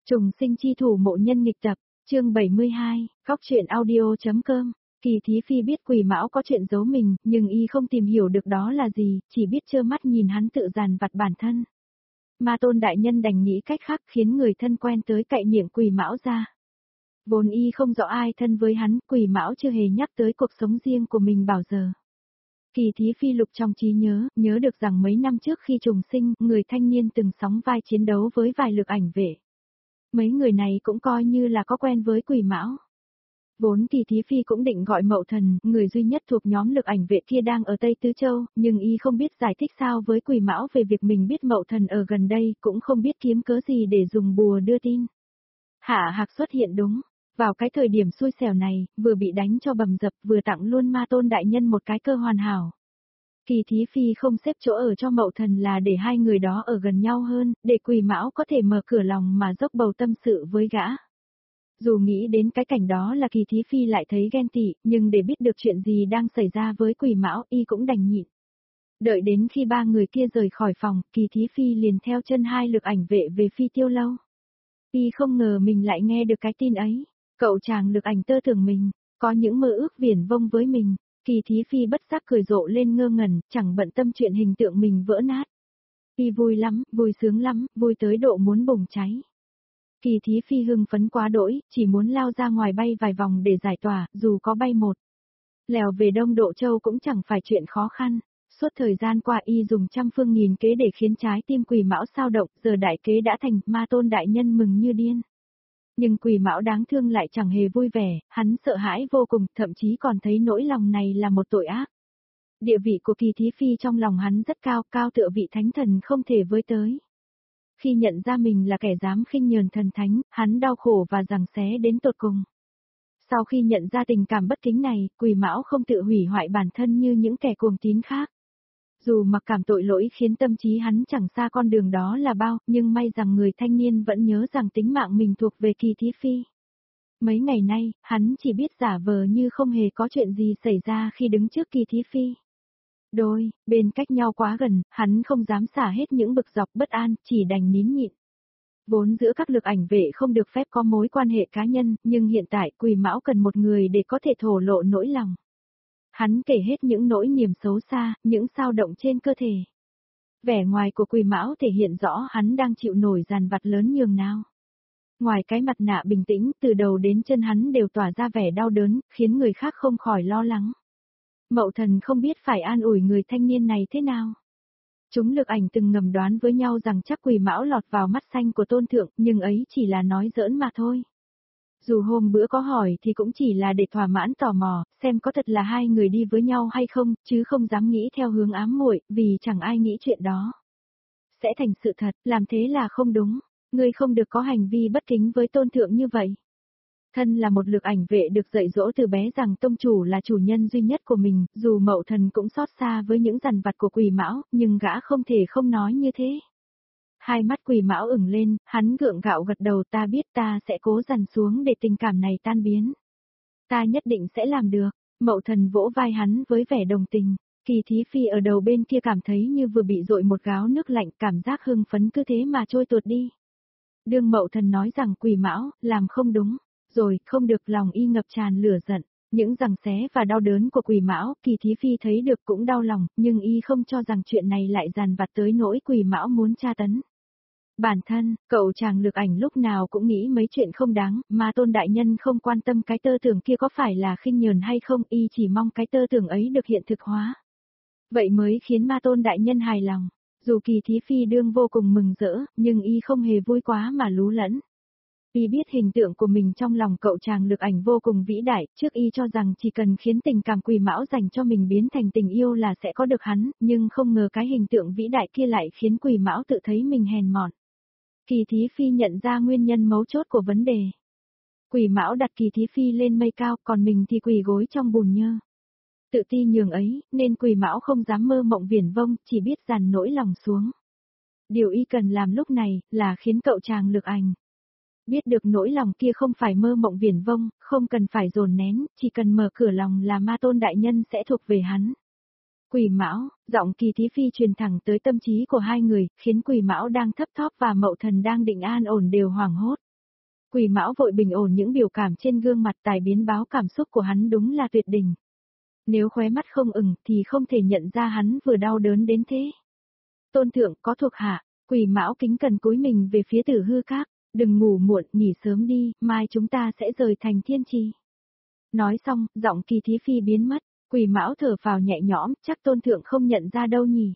Trùng sinh chi thủ mộ nhân nghịch tập, chương 72, góc truyện audio.com. Kỳ Thí Phi biết Quỷ Mão có chuyện giấu mình, nhưng y không tìm hiểu được đó là gì, chỉ biết trơ mắt nhìn hắn tự dằn vặt bản thân. Ma Tôn đại nhân đành nghĩ cách khác khiến người thân quen tới cậy miệng Quỷ Mão ra. Vốn y không rõ ai thân với hắn, Quỷ Mão chưa hề nhắc tới cuộc sống riêng của mình bao giờ. Kỳ Thí Phi lục trong trí nhớ được rằng mấy năm trước khi trùng sinh, người thanh niên từng sóng vai chiến đấu với vài lực ảnh vệ. Mấy người này cũng coi như là có quen với Quỷ Mão. Vốn Kỳ Thí Phi cũng định gọi Mậu Thần, người duy nhất thuộc nhóm lực ảnh vệ kia đang ở Tây Tứ Châu, nhưng y không biết giải thích sao với Quỷ Mão về việc mình biết Mậu Thần ở gần đây, cũng không biết kiếm cớ gì để dùng bùa đưa tin. Hạ Hạc xuất hiện đúng. Vào cái thời điểm xui xẻo này, vừa bị đánh cho bầm dập vừa tặng luôn Ma Tôn đại nhân một cái cơ hoàn hảo. Kỳ Thí Phi không xếp chỗ ở cho Mậu Thần là để hai người đó ở gần nhau hơn, để Quỷ Mão có thể mở cửa lòng mà dốc bầu tâm sự với gã. Dù nghĩ đến cái cảnh đó là Kỳ Thí Phi lại thấy ghen tị, nhưng để biết được chuyện gì đang xảy ra với Quỷ Mão y cũng đành nhịn. Đợi đến khi ba người kia rời khỏi phòng, Kỳ Thí Phi liền theo chân hai lực ảnh vệ về Phi Tiêu Lâu. Y không ngờ mình lại nghe được cái tin ấy. Cậu chàng lực ảnh tơ tưởng mình, có những mơ ước viển vông với mình. Kỳ Thí Phi bất giác cười rộ lên ngơ ngẩn, chẳng bận tâm chuyện hình tượng mình vỡ nát. Y vui lắm, vui sướng lắm, vui tới độ muốn bùng cháy. Kỳ Thí Phi hưng phấn quá đỗi, chỉ muốn lao ra ngoài bay vài vòng để giải tỏa, dù có bay một lèo về Đông Độ Châu cũng chẳng phải chuyện khó khăn. Suốt thời gian qua y dùng trăm phương nghìn kế để khiến trái tim Quỷ Mão sao động, giờ đại kế đã thành, Ma Tôn đại nhân mừng như điên. Nhưng Quỷ Mão đáng thương lại chẳng hề vui vẻ, hắn sợ hãi vô cùng, thậm chí còn thấy nỗi lòng này là một tội ác. Địa vị của Kỳ Thí Phi trong lòng hắn rất cao, cao tựa vị thánh thần không thể với tới. Khi nhận ra mình là kẻ dám khinh nhờn thần thánh, hắn đau khổ và giằng xé đến tột cùng. Sau khi nhận ra tình cảm bất kính này, Quỷ Mão không tự hủy hoại bản thân như những kẻ cuồng tín khác. Dù mặc cảm tội lỗi khiến tâm trí hắn chẳng xa con đường đó là bao, nhưng may rằng người thanh niên vẫn nhớ rằng tính mạng mình thuộc về Kỳ Thí Phi. Mấy ngày nay, hắn chỉ biết giả vờ như không hề có chuyện gì xảy ra khi đứng trước Kỳ Thí Phi. Bên cách nhau quá gần, hắn không dám xả hết những bực dọc bất an, chỉ đành nín nhịn. Vốn giữa các lực ảnh vệ không được phép có mối quan hệ cá nhân, nhưng hiện tại Quỷ Mão cần một người để có thể thổ lộ nỗi lòng. Hắn kể hết những nỗi niềm xấu xa, những xao động trên cơ thể. Vẻ ngoài của Quỷ Mão thể hiện rõ hắn đang chịu nổi dằn vặt lớn nhường nào. Ngoài cái mặt nạ bình tĩnh, từ đầu đến chân hắn đều tỏa ra vẻ đau đớn, khiến người khác không khỏi lo lắng. Mậu Thần không biết phải an ủi người thanh niên này thế nào. Chúng lực ảnh từng ngầm đoán với nhau rằng chắc Quỷ Mão lọt vào mắt xanh của Tôn Thượng, nhưng ấy chỉ là nói giỡn mà thôi. Dù hôm bữa có hỏi thì cũng chỉ là để thỏa mãn tò mò, xem có thật là hai người đi với nhau hay không, chứ không dám nghĩ theo hướng ám muội, vì chẳng ai nghĩ chuyện đó sẽ thành sự thật, làm thế là không đúng. Ngươi không được có hành vi bất kính với Tôn Thượng như vậy. Thân là một lực ảnh vệ được dạy dỗ từ bé rằng tông chủ là chủ nhân duy nhất của mình, dù Mậu Thần cũng xót xa với những dằn vặt của Quỷ Mão, nhưng gã không thể không nói như thế. Hai mắt Quỷ Mão ửng lên, hắn gượng gạo gật đầu, ta biết, ta sẽ cố dằn xuống để tình cảm này tan biến. Ta nhất định sẽ làm được. Mậu Thần vỗ vai hắn với vẻ đồng tình. Kỳ Thí Phi ở đầu bên kia cảm thấy như vừa bị dội một gáo nước lạnh, cảm giác hưng phấn cứ thế mà trôi tuột đi. Đương Mậu Thần nói rằng Quỷ Mão làm không đúng, rồi không được, lòng y ngập tràn lửa giận. Những giằng xé và đau đớn của Quỷ Mão, Kỳ Thí Phi thấy được cũng đau lòng, nhưng y không cho rằng chuyện này lại dằn vặt tới nỗi Quỷ Mão muốn tra tấn bản thân. Cậu chàng lực ảnh lúc nào cũng nghĩ mấy chuyện không đáng, mà Tôn đại nhân không quan tâm cái tơ tưởng kia có phải là khinh nhờn hay không, y chỉ mong cái tơ tưởng ấy được hiện thực hóa. Vậy mới khiến Ma Tôn đại nhân hài lòng. Dù Kỳ Thí Phi đương vô cùng mừng rỡ, nhưng y không hề vui quá mà lú lẫn. Y biết hình tượng của mình trong lòng cậu chàng lực ảnh vô cùng vĩ đại, trước y cho rằng chỉ cần khiến tình cảm Quỷ Mão dành cho mình biến thành tình yêu là sẽ có được hắn, nhưng không ngờ cái hình tượng vĩ đại kia lại khiến Quỷ Mão tự thấy mình hèn mọn. Kỳ Thí Phi nhận ra nguyên nhân mấu chốt của vấn đề. Quỷ Mão đặt Kỳ Thí Phi lên mây cao, còn mình thì quỳ gối trong bùn nhơ. Tự ti nhường ấy, nên Quỷ Mão không dám mơ mộng viển vông, chỉ biết dằn nỗi lòng xuống. Điều y cần làm lúc này, là khiến cậu chàng lực ảnh biết được nỗi lòng kia không phải mơ mộng viển vông, không cần phải dồn nén, chỉ cần mở cửa lòng là Ma Tôn đại nhân sẽ thuộc về hắn. Quỷ Mão, giọng Kỳ Thí Phi truyền thẳng tới tâm trí của hai người, khiến Quỷ Mão đang thấp thóp và Mậu Thần đang định an ổn đều hoảng hốt. Quỷ Mão vội bình ổn những biểu cảm trên gương mặt, tài biến báo cảm xúc của hắn đúng là tuyệt đỉnh. Nếu khóe mắt không ửng thì không thể nhận ra hắn vừa đau đớn đến thế. Tôn thượng có thuộc hạ, Quỷ Mão kính cẩn cúi mình về phía Tử Hư Các, đừng ngủ muộn, nghỉ sớm đi, mai chúng ta sẽ rời thành Thiên Trì. Nói xong, giọng Kỳ Thí Phi biến mất, Quỷ Mão thở phào nhẹ nhõm, chắc Tôn thượng không nhận ra đâu nhỉ.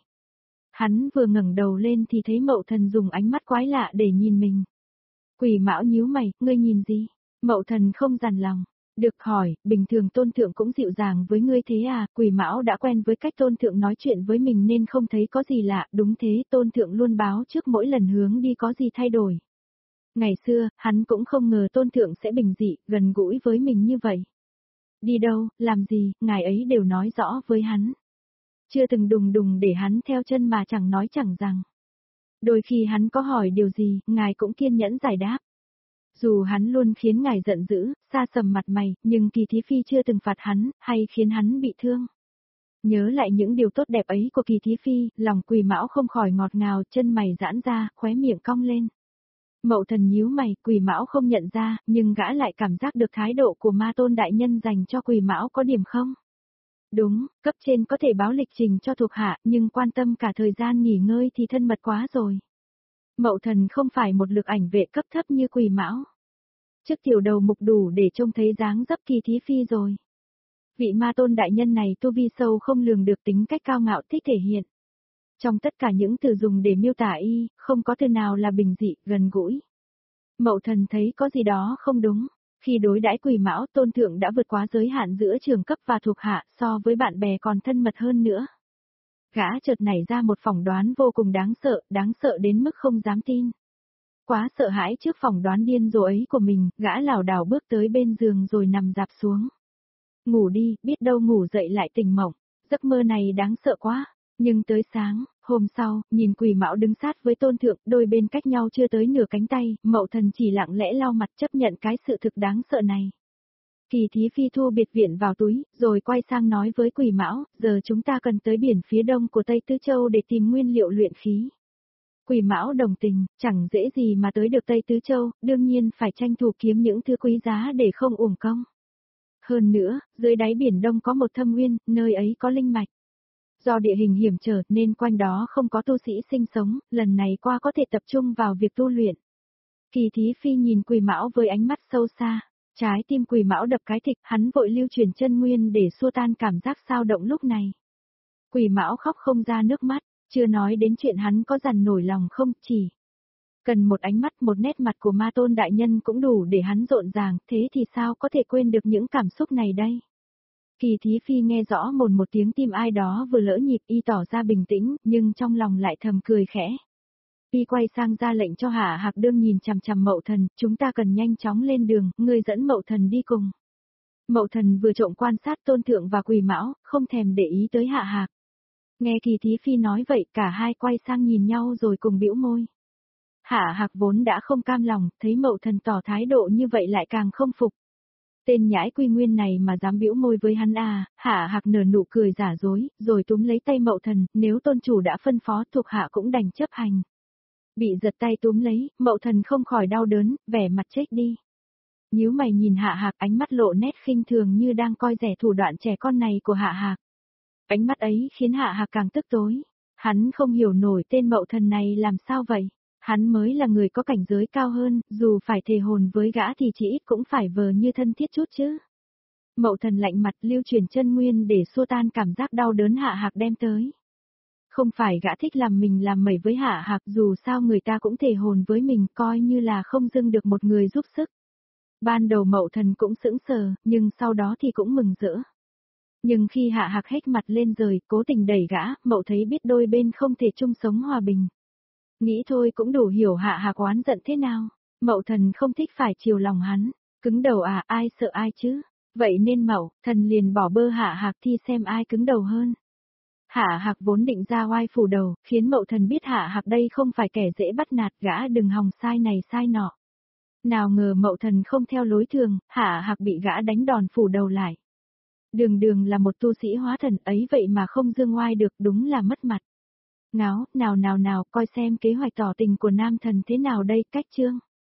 Hắn vừa ngẩng đầu lên thì thấy Mậu Thần dùng ánh mắt quái lạ để nhìn mình. Quỷ Mão nhíu mày, ngươi nhìn gì? Mậu Thần không dằn lòng. Được hỏi, bình thường Tôn thượng cũng dịu dàng với ngươi thế à? Quỷ Mão đã quen với cách Tôn thượng nói chuyện với mình nên không thấy có gì lạ. Đúng thế, Tôn thượng luôn báo trước mỗi lần hướng đi có gì thay đổi. Ngày xưa, hắn cũng không ngờ Tôn thượng sẽ bình dị, gần gũi với mình như vậy. Đi đâu, làm gì, ngài ấy đều nói rõ với hắn. Chưa từng đùng đùng để hắn theo chân mà chẳng nói chẳng rằng. Đôi khi hắn có hỏi điều gì, ngài cũng kiên nhẫn giải đáp. Dù hắn luôn khiến ngài giận dữ, xa sầm mặt mày, nhưng Kỳ Thí Phi chưa từng phạt hắn, hay khiến hắn bị thương. Nhớ lại những điều tốt đẹp ấy của Kỳ Thí Phi, lòng Quỷ Mão không khỏi ngọt ngào, chân mày giãn ra, khóe miệng cong lên. Mậu Thần nhíu mày, Quỷ Mão không nhận ra, nhưng gã lại cảm giác được thái độ của Ma Tôn đại nhân dành cho Quỷ Mão có điểm không? Đúng, cấp trên có thể báo lịch trình cho thuộc hạ, nhưng quan tâm cả thời gian nghỉ ngơi thì thân mật quá rồi. Mậu Thần không phải một lực ảnh vệ cấp thấp như Quỷ Mão. Trước tiểu đầu mục đủ để trông thấy dáng dấp Kỳ Thí Phi rồi. Vị Ma Tôn đại nhân này tu vi sâu không lường được, tính cách cao ngạo thích thể hiện. Trong tất cả những từ dùng để miêu tả y, không có từ nào là bình dị, gần gũi. Mậu Thần thấy có gì đó không đúng. Khi đối đãi Quỷ Mão, Tôn thượng đã vượt quá giới hạn giữa trưởng cấp và thuộc hạ, so với bạn bè còn thân mật hơn nữa. Gã chợt nảy ra một phỏng đoán vô cùng đáng sợ đến mức không dám tin. Quá sợ hãi trước phỏng đoán điên rồ ấy của mình, gã lảo đảo bước tới bên giường rồi nằm dạp xuống. Ngủ đi, biết đâu ngủ dậy lại tỉnh mộng, giấc mơ này đáng sợ quá. Nhưng tới sáng, hôm sau, nhìn Quỷ Mão đứng sát với Tôn thượng, đôi bên cách nhau chưa tới nửa cánh tay, Mậu Thần chỉ lặng lẽ lau mặt chấp nhận cái sự thực đáng sợ này. Kỳ Thí Phi thu biệt viện vào túi, rồi quay sang nói với Quỷ Mão, giờ chúng ta cần tới biển phía đông của Tây Tứ Châu để tìm nguyên liệu luyện khí. Quỷ Mão đồng tình, chẳng dễ gì mà tới được Tây Tứ Châu, đương nhiên phải tranh thủ kiếm những thứ quý giá để không uổng công. Hơn nữa, dưới đáy biển đông có một thâm uyên, nơi ấy có linh mạch. Do địa hình hiểm trở nên quanh đó không có tu sĩ sinh sống, lần này qua có thể tập trung vào việc tu luyện. Kỳ Thí Phi nhìn Quỷ Mão với ánh mắt sâu xa, trái tim Quỷ Mão đập cái thịch, hắn vội lưu chuyển chân nguyên để xua tan cảm giác xao động lúc này. Quỷ Mão khóc không ra nước mắt, chưa nói đến chuyện hắn có dằn nổi lòng không, chỉ cần một ánh mắt, một nét mặt của Ma Tôn đại nhân cũng đủ để hắn rộn ràng, thế thì sao có thể quên được những cảm xúc này đây? Kỳ Thí Phi nghe rõ một tiếng tim ai đó vừa lỡ nhịp, y tỏ ra bình tĩnh, nhưng trong lòng lại thầm cười khẽ. Y quay sang ra lệnh cho Hạ Hạc Đương nhìn chằm chằm Mậu Thần, chúng ta cần nhanh chóng lên đường, ngươi dẫn Mậu Thần đi cùng. Mậu Thần vừa trộm quan sát Tôn thượng và Quỷ Mão, không thèm để ý tới Hạ Hạc. Nghe Kỳ Thí Phi nói vậy, cả hai quay sang nhìn nhau rồi cùng bĩu môi. Hạ Hạc vốn đã không cam lòng, thấy Mậu Thần tỏ thái độ như vậy lại càng không phục. Tên nhãi Quy Nguyên này mà dám bĩu môi với hắn à? Hạ Hạc nở nụ cười giả dối, rồi túm lấy tay Mậu Thần, nếu tôn chủ đã phân phó thuộc hạ cũng đành chấp hành. Bị giật tay túm lấy, Mậu Thần không khỏi đau đớn, vẻ mặt chết đi. Nhíu mày nhìn Hạ Hạc, ánh mắt lộ nét khinh thường như đang coi rẻ thủ đoạn trẻ con này của Hạ Hạc. Ánh mắt ấy khiến Hạ Hạc càng tức tối. Hắn không hiểu nổi tên Mậu Thần này làm sao vậy. Hắn mới là người có cảnh giới cao hơn, dù phải thề hồn với gã thì chỉ ít cũng phải vờ như thân thiết chút chứ. Mậu Thần lạnh mặt lưu chuyển chân nguyên để xua tan cảm giác đau đớn Hạ Hạc đem tới. Không phải gã thích làm mình làm mẩy với Hạ Hạc, dù sao người ta cũng thề hồn với mình, coi như là không dưng được một người giúp sức. Ban đầu Mậu Thần cũng sững sờ, nhưng sau đó thì cũng mừng rỡ. Nhưng khi Hạ Hạc hét mặt lên rời, cố tình đẩy gã, Mậu thấy biết đôi bên không thể chung sống hòa bình. Nghĩ thôi cũng đủ hiểu Hạ Hạc oán giận thế nào. Mậu Thần không thích phải chiều lòng hắn. Cứng đầu à, ai sợ ai chứ? Vậy nên Mậu Thần liền bỏ bơ Hạ Hạc thi xem ai cứng đầu hơn. Hạ Hạc vốn định ra oai phủ đầu, khiến Mậu Thần biết Hạ Hạc đây không phải kẻ dễ bắt nạt, gã đừng hòng sai này sai nọ. Nào ngờ Mậu Thần không theo lối thường, Hạ Hạc bị gã đánh đòn phủ đầu lại. Đường đường là một tu sĩ hóa thần ấy vậy mà không dương oai được, đúng là mất mặt. Ngáo, nào, coi xem kế hoạch tỏ tình của nam thần thế nào đây, cách chương.